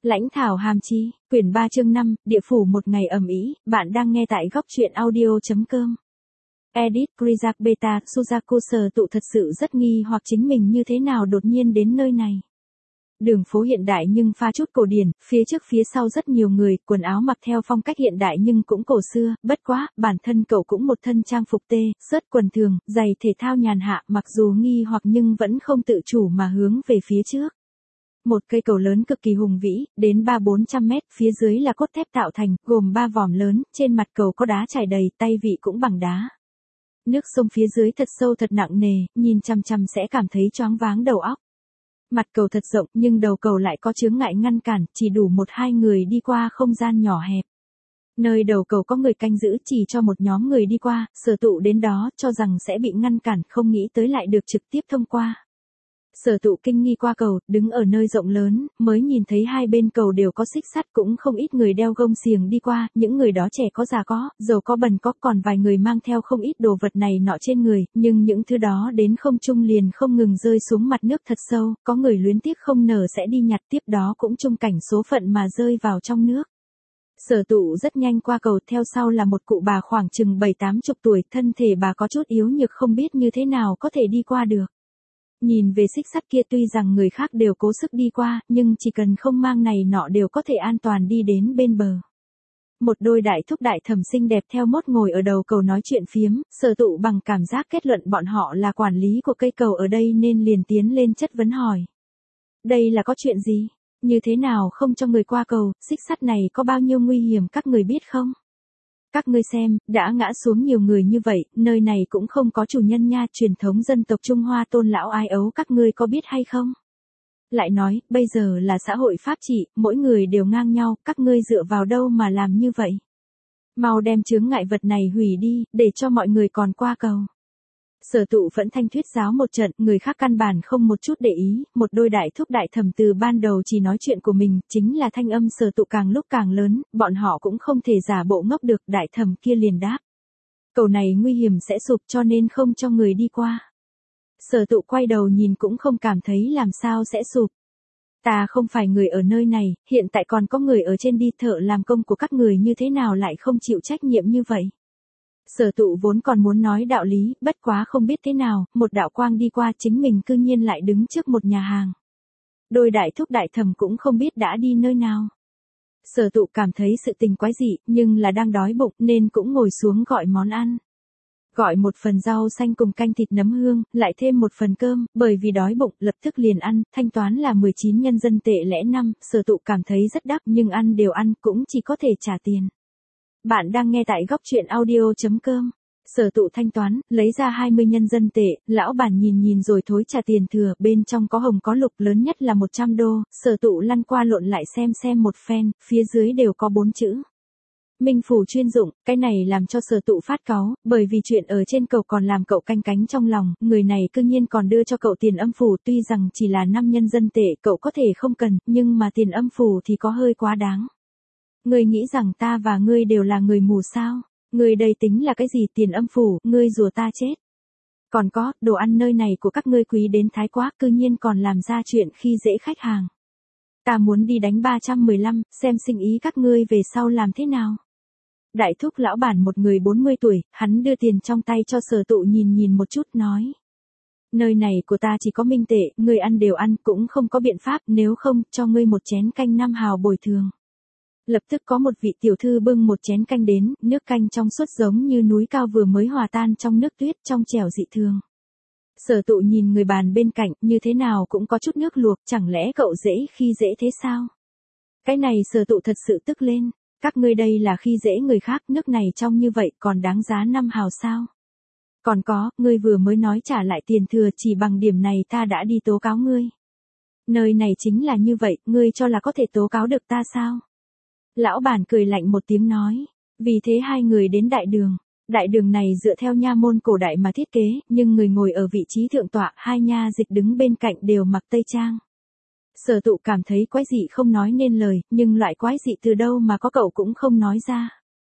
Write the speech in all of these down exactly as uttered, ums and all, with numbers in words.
Lãnh thảo hàm chi, quyển ba chương năm, địa phủ một ngày ầm ĩ, bạn đang nghe tại góc truyện audio.com. Edit Krizak Beta, Suzaku Sở Tụ thật sự rất nghi hoặc chính mình như thế nào đột nhiên đến nơi này. Đường phố hiện đại nhưng pha chút cổ điển, phía trước phía sau rất nhiều người, quần áo mặc theo phong cách hiện đại nhưng cũng cổ xưa, bất quá, bản thân cậu cũng một thân trang phục tê, sớt quần thường, giày thể thao nhàn hạ, mặc dù nghi hoặc nhưng vẫn không tự chủ mà hướng về phía trước. Một cây cầu lớn cực kỳ hùng vĩ, đến ba bốn trăm mét, phía dưới là cốt thép tạo thành, gồm ba vòm lớn, trên mặt cầu có đá trải đầy, tay vị cũng bằng đá. Nước sông phía dưới thật sâu thật nặng nề, nhìn chằm chằm sẽ cảm thấy choáng váng đầu óc. Mặt cầu thật rộng nhưng đầu cầu lại có chướng ngại ngăn cản, chỉ đủ một hai người đi qua không gian nhỏ hẹp. Nơi đầu cầu có người canh giữ chỉ cho một nhóm người đi qua, Sở Tụ đến đó cho rằng sẽ bị ngăn cản, không nghĩ tới lại được trực tiếp thông qua. Sở Tụ kinh nghi qua cầu, đứng ở nơi rộng lớn, mới nhìn thấy hai bên cầu đều có xích sắt, cũng không ít người đeo gông xiềng đi qua, những người đó trẻ có già có, giàu có bần có, còn vài người mang theo không ít đồ vật này nọ trên người, nhưng những thứ đó đến không trung liền không ngừng rơi xuống mặt nước thật sâu, có người luyến tiếc không nở sẽ đi nhặt tiếp đó cũng chung cảnh số phận mà rơi vào trong nước. Sở Tụ rất nhanh qua cầu, theo sau là một cụ bà khoảng chừng bảy tám chục tuổi, thân thể bà có chút yếu nhược không biết như thế nào có thể đi qua được. Nhìn về xích sắt kia tuy rằng người khác đều cố sức đi qua, nhưng chỉ cần không mang này nọ đều có thể an toàn đi đến bên bờ. Một đôi đại thúc đại thẩm xinh đẹp theo mốt ngồi ở đầu cầu nói chuyện phiếm, Sở Tụ bằng cảm giác kết luận bọn họ là quản lý của cây cầu ở đây nên liền tiến lên chất vấn hỏi. Đây là có chuyện gì? Như thế nào không cho người qua cầu, xích sắt này có bao nhiêu nguy hiểm các người biết không? Các ngươi xem, đã ngã xuống nhiều người như vậy, nơi này cũng không có chủ nhân nha, truyền thống dân tộc Trung Hoa tôn lão ai ấu các ngươi có biết hay không? Lại nói, bây giờ là xã hội pháp trị, mỗi người đều ngang nhau, các ngươi dựa vào đâu mà làm như vậy? Mau đem chướng ngại vật này hủy đi, để cho mọi người còn qua cầu. Sở Tụ vẫn thanh thuyết giáo một trận, người khác căn bản không một chút để ý, một đôi đại thúc đại thẩm từ ban đầu chỉ nói chuyện của mình, chính là thanh âm Sở Tụ càng lúc càng lớn, bọn họ cũng không thể giả bộ ngốc được, đại thẩm kia liền đáp. Cầu này nguy hiểm sẽ sụp cho nên không cho người đi qua. Sở Tụ quay đầu nhìn cũng không cảm thấy làm sao sẽ sụp. Ta không phải người ở nơi này, hiện tại còn có người ở trên đi, thợ làm công của các người như thế nào lại không chịu trách nhiệm như vậy. Sở Tụ vốn còn muốn nói đạo lý, bất quá không biết thế nào, một đạo quang đi qua chính mình cư nhiên lại đứng trước một nhà hàng. Đôi đại thúc đại thẩm cũng không biết đã đi nơi nào. Sở Tụ cảm thấy sự tình quái dị, nhưng là đang đói bụng nên cũng ngồi xuống gọi món ăn. Gọi một phần rau xanh cùng canh thịt nấm hương, lại thêm một phần cơm, bởi vì đói bụng, lập tức liền ăn, thanh toán là mười chín nhân dân tệ lẻ năm, Sở Tụ cảm thấy rất đắt nhưng ăn đều ăn, cũng chỉ có thể trả tiền. Bạn đang nghe tại góc truyện audio.com. Sở Tụ thanh toán, lấy ra hai mươi nhân dân tệ, lão bản nhìn nhìn rồi thối trả tiền thừa, bên trong có hồng có lục, lớn nhất là một trăm đô, Sở Tụ lăn qua lộn lại xem xem một phen, phía dưới đều có bốn chữ. Minh phủ chuyên dụng, cái này làm cho Sở Tụ phát cáu, bởi vì chuyện ở trên cầu còn làm cậu canh cánh trong lòng, người này cư nhiên còn đưa cho cậu tiền âm phủ, tuy rằng chỉ là năm nhân dân tệ cậu có thể không cần, nhưng mà tiền âm phủ thì có hơi quá đáng. Ngươi nghĩ rằng ta và ngươi đều là người mù sao? Ngươi đây tính là cái gì tiền âm phủ, ngươi rùa ta chết. Còn có, đồ ăn nơi này của các ngươi quý đến thái quá, cư nhiên còn làm ra chuyện khi dễ khách hàng. Ta muốn đi đánh ba trăm mười lăm, xem sinh ý các ngươi về sau làm thế nào. Đại thúc lão bản một người bốn mươi tuổi, hắn đưa tiền trong tay cho Sở Tụ nhìn nhìn một chút nói. Nơi này của ta chỉ có minh tệ, ngươi ăn đều ăn cũng không có biện pháp, nếu không, cho ngươi một chén canh năm hào bồi thường. Lập tức có một vị tiểu thư bưng một chén canh đến, nước canh trong suốt giống như núi cao vừa mới hòa tan trong nước tuyết, trong trẻo dị thường. Sở Tụ nhìn người bàn bên cạnh, như thế nào cũng có chút nước luộc, chẳng lẽ cậu dễ khi dễ thế sao? Cái này Sở Tụ thật sự tức lên, các ngươi đây là khi dễ người khác, nước này trong như vậy còn đáng giá năm hào sao? Còn có, ngươi vừa mới nói trả lại tiền thừa, chỉ bằng điểm này ta đã đi tố cáo ngươi. Nơi này chính là như vậy, ngươi cho là có thể tố cáo được ta sao? Lão bản cười lạnh một tiếng nói, vì thế hai người đến đại đường. Đại đường này dựa theo nha môn cổ đại mà thiết kế, nhưng người ngồi ở vị trí thượng tọa, hai nha dịch đứng bên cạnh đều mặc tây trang. Sở Tụ cảm thấy quái dị không nói nên lời, nhưng loại quái dị từ đâu mà có cậu cũng không nói ra.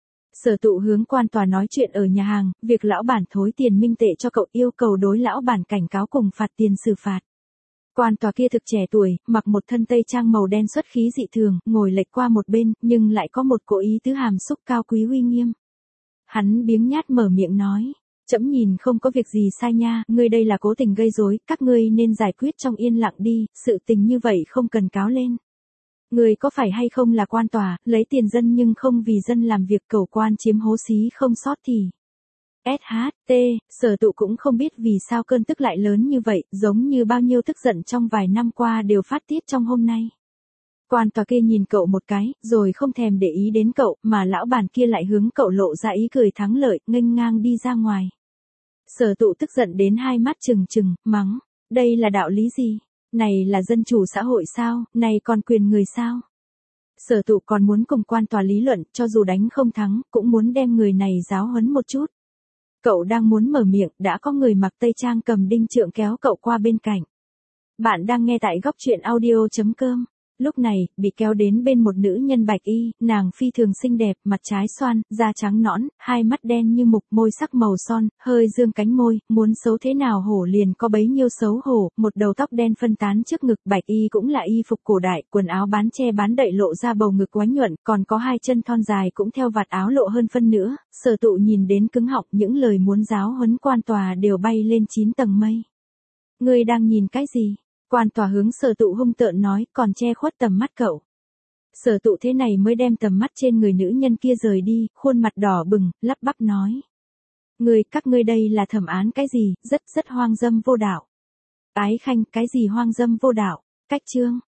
Sở Tụ hướng quan tòa nói chuyện ở nhà hàng, việc lão bản thối tiền minh tệ cho cậu, yêu cầu đối lão bản cảnh cáo cùng phạt tiền xử phạt. Quan tòa kia thực trẻ tuổi, mặc một thân tây trang màu đen xuất khí dị thường, ngồi lệch qua một bên, nhưng lại có một cỗ ý tứ hàm xúc cao quý uy nghiêm. Hắn biếng nhát mở miệng nói, trẫm nhìn không có việc gì sai nha, ngươi đây là cố tình gây rối, các ngươi nên giải quyết trong yên lặng đi, sự tình như vậy không cần cáo lên. Ngươi có phải hay không là quan tòa, lấy tiền dân nhưng không vì dân làm việc, cầu quan chiếm hố xí không sót thì. ét hát tê, Sở Tụ cũng không biết vì sao cơn tức lại lớn như vậy, giống như bao nhiêu tức giận trong vài năm qua đều phát tiết trong hôm nay. Quan tòa kia nhìn cậu một cái, rồi không thèm để ý đến cậu, mà lão bản kia lại hướng cậu lộ ra ý cười thắng lợi, nghênh ngang đi ra ngoài. Sở Tụ tức giận đến hai mắt trừng trừng, mắng, đây là đạo lý gì? Này là dân chủ xã hội sao, này còn quyền người sao? Sở Tụ còn muốn cùng quan tòa lý luận, cho dù đánh không thắng, cũng muốn đem người này giáo huấn một chút. Cậu đang muốn mở miệng, đã có người mặc tây trang cầm đinh trượng kéo cậu qua bên cạnh. Bạn đang nghe tại góc truyện audio chấm com. Lúc này, bị kéo đến bên một nữ nhân bạch y, nàng phi thường xinh đẹp, mặt trái xoan, da trắng nõn, hai mắt đen như mục, môi sắc màu son, hơi dương cánh môi, muốn xấu thế nào hổ liền có bấy nhiêu xấu hổ, một đầu tóc đen phân tán trước ngực, bạch y cũng là y phục cổ đại, quần áo bán che bán đậy lộ ra bầu ngực oánh nhuận, còn có hai chân thon dài cũng theo vạt áo lộ hơn phân nữa. Sở Tụ nhìn đến cứng họng, những lời muốn giáo huấn quan tòa đều bay lên chín tầng mây. Ngươi đang nhìn cái gì? Quan tòa hướng Sở Tụ hung tợn nói, còn che khuất tầm mắt cậu. Sở Tụ thế này mới đem tầm mắt trên người nữ nhân kia rời đi, khuôn mặt đỏ bừng, lắp bắp nói. Ngươi, các ngươi đây là thẩm án cái gì, rất rất hoang dâm vô đạo. Ái khanh, cái gì hoang dâm vô đạo, cách chương.